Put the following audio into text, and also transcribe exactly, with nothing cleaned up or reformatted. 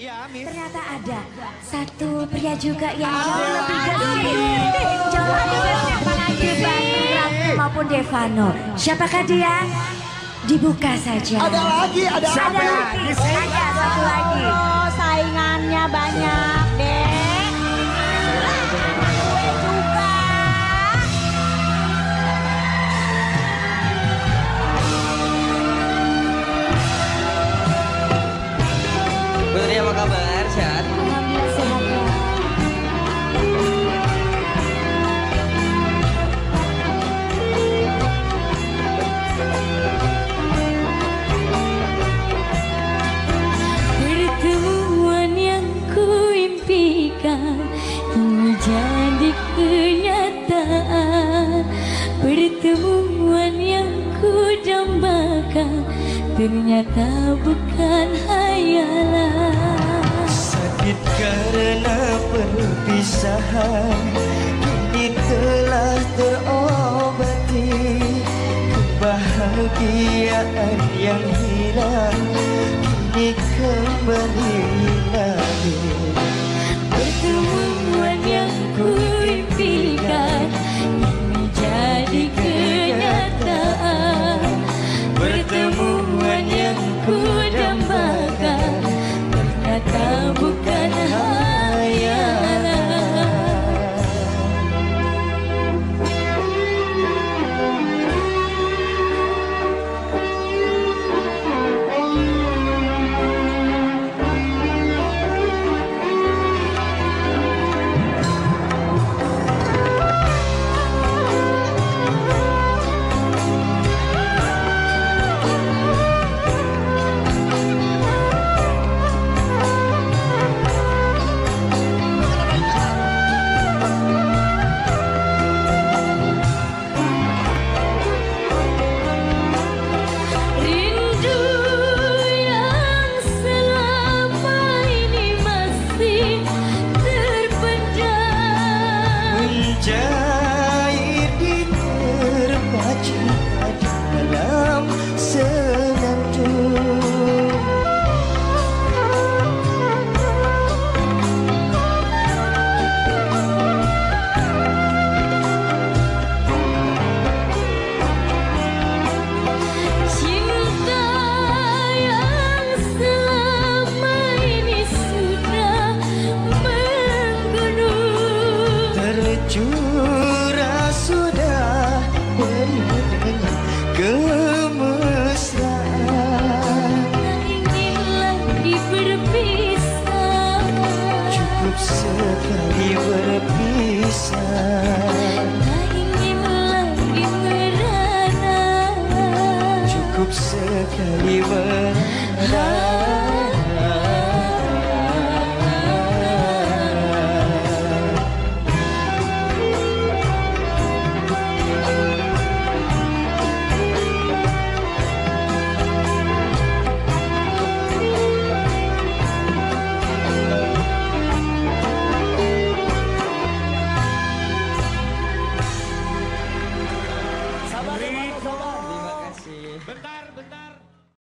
Ya, Miss. Ternyata ada satu pria juga yang jauh lebih gesit, jauh lebih gesit dibanding maupun Devano. Siapakah dia? Dibuka saja. Ada lagi, ada, ada lagi. Ada satu lagi. Oh, saingannya banyak, Dek. Gue juga. Putri, apa kabar? Sehat? Alhamdulillah sehat ya. Pertemuan yang kuimpikan menjadi kenyataan. Pertemuan yang kudambakan ternyata bukan hayalan. Sakit karena perpisahan kini telah terobati. Kebahagiaan yang hilang kini kembali lagi. Pertemuan yang kuimpikan menjadi kenyataan. Pertemuan yang kudambakan ternyata bukan hayalan. Mencair di terpacu dalam senandung. Cinta yang selama ini sudah menggunung, Tercurah sudah penuh dengan kemesraan. tak ingin lagi berpisah. Cukup sekali berpisah. Tak ingin lagi merana. Cukup sekali merana.